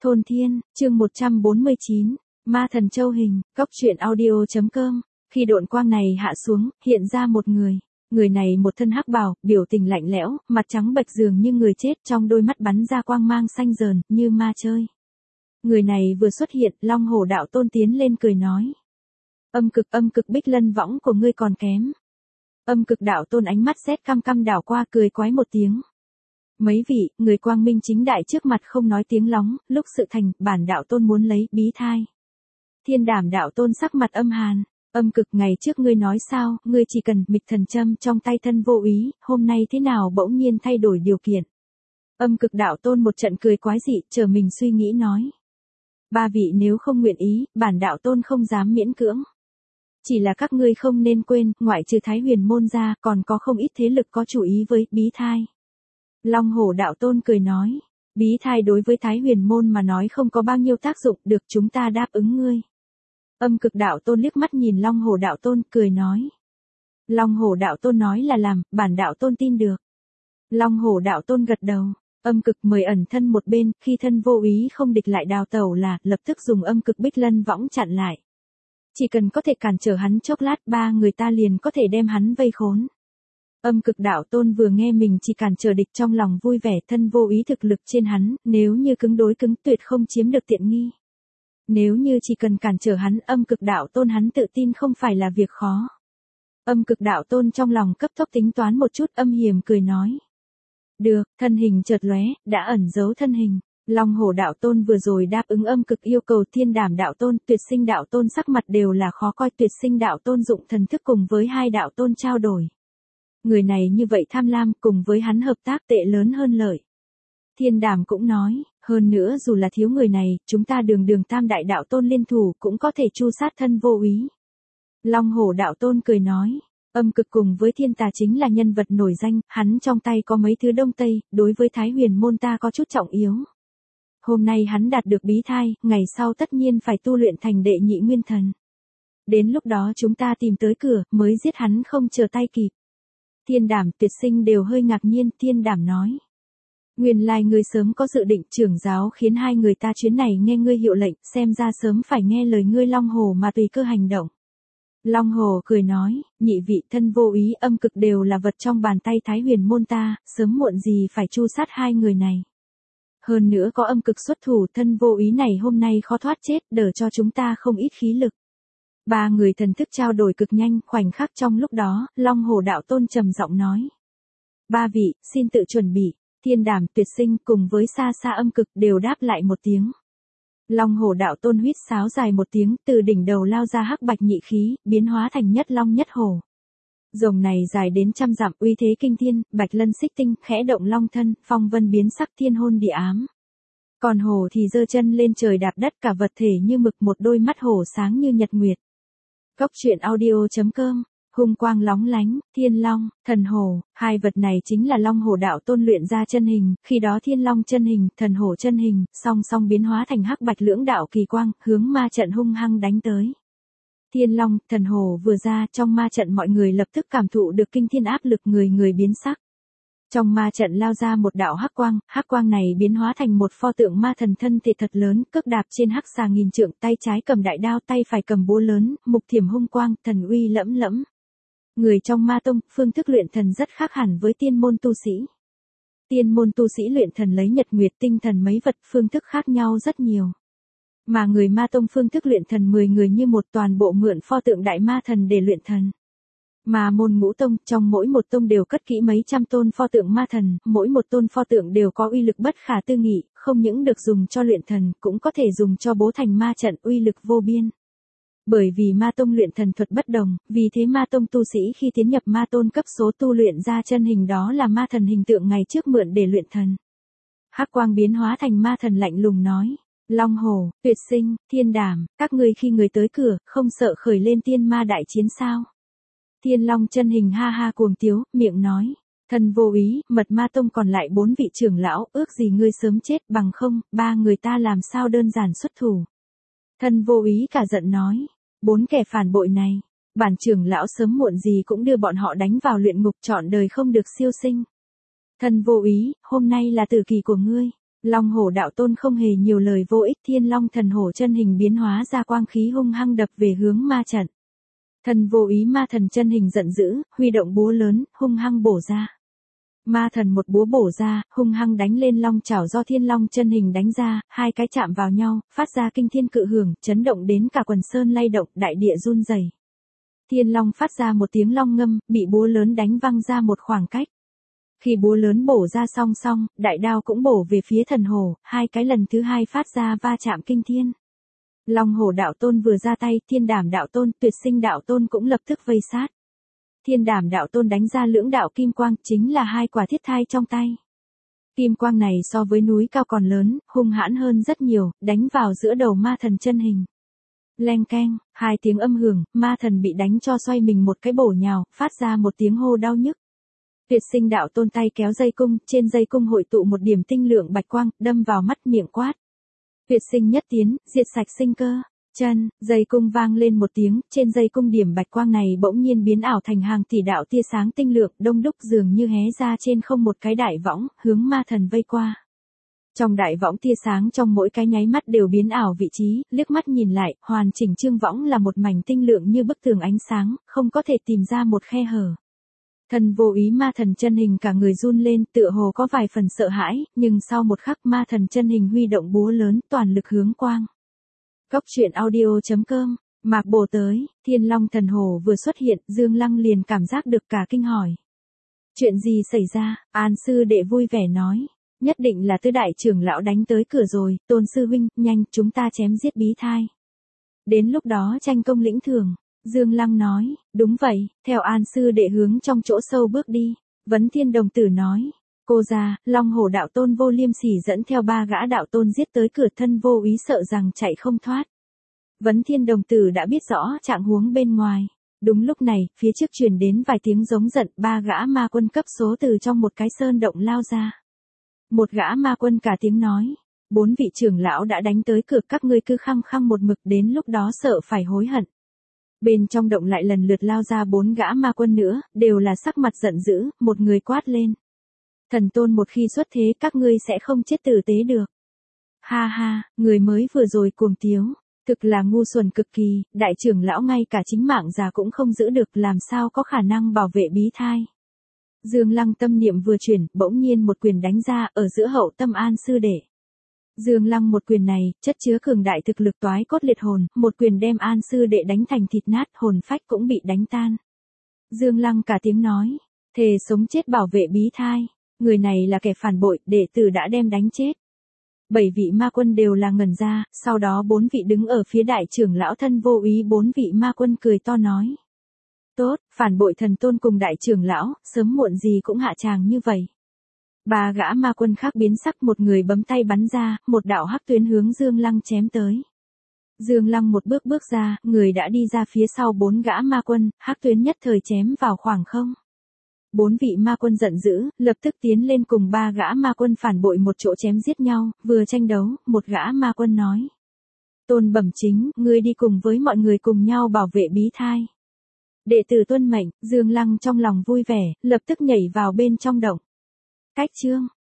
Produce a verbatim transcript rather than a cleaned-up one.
Thôn Thiên, chương một trăm bốn mươi chín, Ma Thần Châu Hình, Cóc truyện audio chấm com. Khi độn quang này hạ xuống, hiện ra một người. Người này một thân hắc bào, biểu tình lạnh lẽo, mặt trắng bệch dường như người chết, trong đôi mắt bắn ra quang mang xanh rờn, như ma chơi. Người này vừa xuất hiện, Long Hổ đạo tôn tiến lên cười nói. Âm cực âm cực bích lân võng của ngươi còn kém. Âm cực đạo tôn ánh mắt xét căm căm đảo qua cười quái một tiếng. Mấy vị, người quang minh chính đại trước mặt không nói tiếng lóng, lúc sự thành, bản đạo tôn muốn lấy bí thai. Thiên Đảm đạo tôn sắc mặt âm hàn, âm cực ngày trước ngươi nói sao, ngươi chỉ cần mịch thần châm trong tay thân vô ý, hôm nay thế nào bỗng nhiên thay đổi điều kiện. Âm cực đạo tôn một trận cười quái dị, chờ mình suy nghĩ nói. Ba vị nếu không nguyện ý, bản đạo tôn không dám miễn cưỡng. Chỉ là các ngươi không nên quên, ngoại trừ Thái Huyền môn ra, còn có không ít thế lực có chủ ý với bí thai. Long Hổ đạo tôn cười nói, bí thai đối với Thái Huyền môn mà nói không có bao nhiêu tác dụng, được chúng ta đáp ứng ngươi. Âm cực đạo tôn liếc mắt nhìn Long Hổ đạo tôn, cười nói. Long Hổ đạo tôn nói là làm, bản đạo tôn tin được. Long Hổ đạo tôn gật đầu, âm cực mời ẩn thân một bên, khi thân vô ý không địch lại đào tẩu là, lập tức dùng âm cực bích lân võng chặn lại. Chỉ cần có thể cản trở hắn chốc lát, ba người ta liền có thể đem hắn vây khốn. Âm cực đạo tôn vừa nghe mình chỉ cản trở địch trong lòng vui vẻ, thân vô ý thực lực trên hắn, nếu như cứng đối cứng tuyệt không chiếm được tiện nghi. Nếu như chỉ cần cản trở hắn, âm cực đạo tôn hắn tự tin không phải là việc khó. Âm cực đạo tôn trong lòng cấp tốc tính toán một chút, âm hiểm cười nói. Được, thân hình chợt lóe, đã ẩn giấu thân hình. Long Hổ đạo tôn vừa rồi đáp ứng âm cực yêu cầu, Thiên Đảm đạo tôn, Tuyệt Sinh đạo tôn sắc mặt đều là khó coi. Tuyệt Sinh đạo tôn dụng thần thức cùng với hai đạo tôn trao đổi. Người này như vậy tham lam, cùng với hắn hợp tác tệ lớn hơn lợi. Thiên Đảm cũng nói, hơn nữa dù là thiếu người này, chúng ta đường đường tam đại đạo tôn liên thủ cũng có thể chu sát thân vô ý. Long Hổ đạo tôn cười nói, âm cực cùng với thiên tà chính là nhân vật nổi danh, hắn trong tay có mấy thứ đông tây, đối với Thái Huyền môn ta có chút trọng yếu. Hôm nay hắn đạt được bí thai, ngày sau tất nhiên phải tu luyện thành đệ nhị nguyên thần. Đến lúc đó chúng ta tìm tới cửa, mới giết hắn không chờ tay kịp. Thiên Đảm, Tuyệt Sinh đều hơi ngạc nhiên, Thiên Đảm nói. Nguyên lai ngươi sớm có dự định, trưởng giáo khiến hai người ta chuyến này nghe ngươi hiệu lệnh, xem ra sớm phải nghe lời ngươi Long Hổ mà tùy cơ hành động. Long Hổ cười nói, nhị vị thân vô ý âm cực đều là vật trong bàn tay Thái Huyền môn ta, sớm muộn gì phải chu sát hai người này. Hơn nữa có âm cực xuất thủ, thân vô ý này hôm nay khó thoát chết, đỡ cho chúng ta không ít khí lực. Ba người thần thức trao đổi cực nhanh, khoảnh khắc trong lúc đó, Long Hổ đạo tôn trầm giọng nói. Ba vị, xin tự chuẩn bị. Thiên Đảm, Tuyệt Sinh cùng với xa xa âm cực đều đáp lại một tiếng. Long Hổ đạo tôn huýt sáo dài một tiếng, từ đỉnh đầu lao ra hắc bạch nhị khí, biến hóa thành nhất long nhất hổ. Rồng này dài đến trăm dặm, uy thế kinh thiên, bạch lân xích tinh, khẽ động long thân, phong vân biến sắc, thiên hôn địa ám. Còn hổ thì giơ chân lên trời đạp đất, cả vật thể như mực, một đôi mắt hổ sáng như nhật nguyệt. Cóc truyện audio chấm com. Hung quang lóng lánh, thiên long, thần hổ, hai vật này chính là Long Hổ đạo tôn luyện ra chân hình, khi đó thiên long chân hình, thần hổ chân hình, song song biến hóa thành hắc bạch lưỡng đạo kỳ quang, hướng ma trận hung hăng đánh tới. Thiên long, thần hổ vừa ra, trong ma trận mọi người lập tức cảm thụ được kinh thiên áp lực, người người biến sắc. Trong ma trận lao ra một đạo hắc quang, hắc quang này biến hóa thành một pho tượng ma thần thân thể thật lớn, cước đạp trên hắc xà nghìn trượng, tay trái cầm đại đao, tay phải cầm búa lớn, mục thiểm hung quang, thần uy lẫm lẫm. Người trong ma tông, phương thức luyện thần rất khác hẳn với tiên môn tu sĩ. Tiên môn tu sĩ luyện thần lấy nhật nguyệt tinh thần mấy vật, phương thức khác nhau rất nhiều. Mà người ma tông phương thức luyện thần mười người như một, toàn bộ mượn pho tượng đại ma thần để luyện thần. Mà môn ngũ tông, trong mỗi một tông đều cất kỹ mấy trăm tôn pho tượng ma thần, mỗi một tôn pho tượng đều có uy lực bất khả tư nghị, không những được dùng cho luyện thần, cũng có thể dùng cho bố thành ma trận, uy lực vô biên. Bởi vì ma tông luyện thần thuật bất đồng, vì thế ma tông tu sĩ khi tiến nhập ma tôn cấp số tu luyện ra chân hình đó là ma thần hình tượng ngày trước mượn để luyện thần. Hắc quang biến hóa thành ma thần lạnh lùng nói, Long Hổ, Tuyệt Sinh, Thiên Đảm, các ngươi khi người tới cửa, không sợ khởi lên tiên ma đại chiến sao? Thiên Long chân hình ha ha cuồng tiếu, miệng nói, thần vô ý, mật ma tông còn lại bốn vị trưởng lão, ước gì ngươi sớm chết, bằng không, ba người ta làm sao đơn giản xuất thủ. Thần vô ý cả giận nói, bốn kẻ phản bội này, bản trưởng lão sớm muộn gì cũng đưa bọn họ đánh vào luyện ngục, trọn đời không được siêu sinh. Thần vô ý, hôm nay là tử kỳ của ngươi. Long hổ đạo tôn không hề nhiều lời vô ích, thiên long thần hổ chân hình biến hóa ra quang khí hung hăng đập về hướng ma trận. Thần vô ý ma thần chân hình giận dữ, huy động búa lớn, hung hăng bổ ra. Ma thần một búa bổ ra, hung hăng đánh lên long chảo do thiên long chân hình đánh ra, hai cái chạm vào nhau, phát ra kinh thiên cự hưởng, chấn động đến cả quần sơn lay động, đại địa run rẩy. Thiên long phát ra một tiếng long ngâm, bị búa lớn đánh văng ra một khoảng cách. Khi búa lớn bổ ra song song, đại đao cũng bổ về phía thần hổ, hai cái lần thứ hai phát ra va chạm kinh thiên. Long hổ đạo tôn vừa ra tay, thiên đảm đạo tôn, tuyệt sinh đạo tôn cũng lập tức vây sát. Thiên đảm đạo tôn đánh ra lưỡng đạo kim quang, chính là hai quả thiết thai trong tay. Kim quang này so với núi cao còn lớn, hung hãn hơn rất nhiều, đánh vào giữa đầu ma thần chân hình. Leng keng, hai tiếng âm hưởng, ma thần bị đánh cho xoay mình một cái bổ nhào, phát ra một tiếng hô đau nhức. Tuyệt sinh đạo tôn tay kéo dây cung, trên dây cung hội tụ một điểm tinh lượng bạch quang, đâm vào mắt miệng quát. Tuyệt sinh nhất tiến, diệt sạch sinh cơ. Chân, dây cung vang lên một tiếng, trên dây cung điểm bạch quang này bỗng nhiên biến ảo thành hàng tỷ đạo tia sáng tinh lượng, đông đúc dường như hé ra trên không một cái đại võng, hướng ma thần vây qua. Trong đại võng tia sáng trong mỗi cái nháy mắt đều biến ảo vị trí, liếc mắt nhìn lại, hoàn chỉnh trương võng là một mảnh tinh lượng như bức tường ánh sáng, không có thể tìm ra một khe hở. Thần vô ý ma thần chân hình cả người run lên, tựa hồ có vài phần sợ hãi, nhưng sau một khắc ma thần chân hình huy động búa lớn, toàn lực hướng quang. Cốc truyện audio chấm com, Mạc Bồ tới, thiên long thần hổ vừa xuất hiện, Dương Lăng liền cảm giác được cả kinh hỏi. Chuyện gì xảy ra, An sư đệ vui vẻ nói, nhất định là Tứ đại trưởng lão đánh tới cửa rồi, Tôn sư huynh, nhanh, chúng ta chém giết bí thai. Đến lúc đó tranh công lĩnh thưởng. Dương Lăng nói, đúng vậy, theo An sư đệ hướng trong chỗ sâu bước đi. Vấn Thiên đồng tử nói, cô già, Long hổ đạo tôn vô liêm sỉ dẫn theo ba gã đạo tôn giết tới cửa, thân vô ý sợ rằng chạy không thoát. Vấn Thiên đồng tử đã biết rõ trạng huống bên ngoài. Đúng lúc này, phía trước truyền đến vài tiếng giống giận, ba gã ma quân cấp số từ trong một cái sơn động lao ra. Một gã ma quân cả tiếng nói, bốn vị trưởng lão đã đánh tới cửa, các ngươi cứ khăng khăng một mực, đến lúc đó sợ phải hối hận. Bên trong động lại lần lượt lao ra bốn gã ma quân nữa, đều là sắc mặt giận dữ, một người quát lên. Thần tôn một khi xuất thế các ngươi sẽ không chết tử tế được. Ha ha, người mới vừa rồi cuồng tiếu, thực là ngu xuẩn cực kỳ, đại trưởng lão ngay cả chính mạng già cũng không giữ được, làm sao có khả năng bảo vệ bí thai. Dương Lăng tâm niệm vừa chuyển, bỗng nhiên một quyền đánh ra, ở giữa hậu tâm An sư đệ. Dương Lăng một quyền này, chất chứa cường đại thực lực toái cốt liệt hồn, một quyền đem An sư đệ đánh thành thịt nát, hồn phách cũng bị đánh tan. Dương Lăng cả tiếng nói, thề sống chết bảo vệ bí thai, người này là kẻ phản bội, đệ tử đã đem đánh chết. Bảy vị ma quân đều là ngẩn ra, sau đó bốn vị đứng ở phía đại trưởng lão thân vô ý, bốn vị ma quân cười to nói. Tốt, phản bội thần tôn cùng đại trưởng lão, sớm muộn gì cũng hạ tràng như vậy. Ba gã ma quân khác biến sắc, một người bấm tay bắn ra, một đạo hắc tuyến hướng Dương Lăng chém tới. Dương Lăng một bước bước ra, người đã đi ra phía sau bốn gã ma quân, hắc tuyến nhất thời chém vào khoảng không. Bốn vị ma quân giận dữ, lập tức tiến lên cùng ba gã ma quân phản bội một chỗ chém giết nhau, vừa tranh đấu, một gã ma quân nói. Tôn Bẩm Chính, ngươi đi cùng với mọi người cùng nhau bảo vệ bí thai. Đệ tử tuân mệnh, Dương Lăng trong lòng vui vẻ, lập tức nhảy vào bên trong động. Cách chương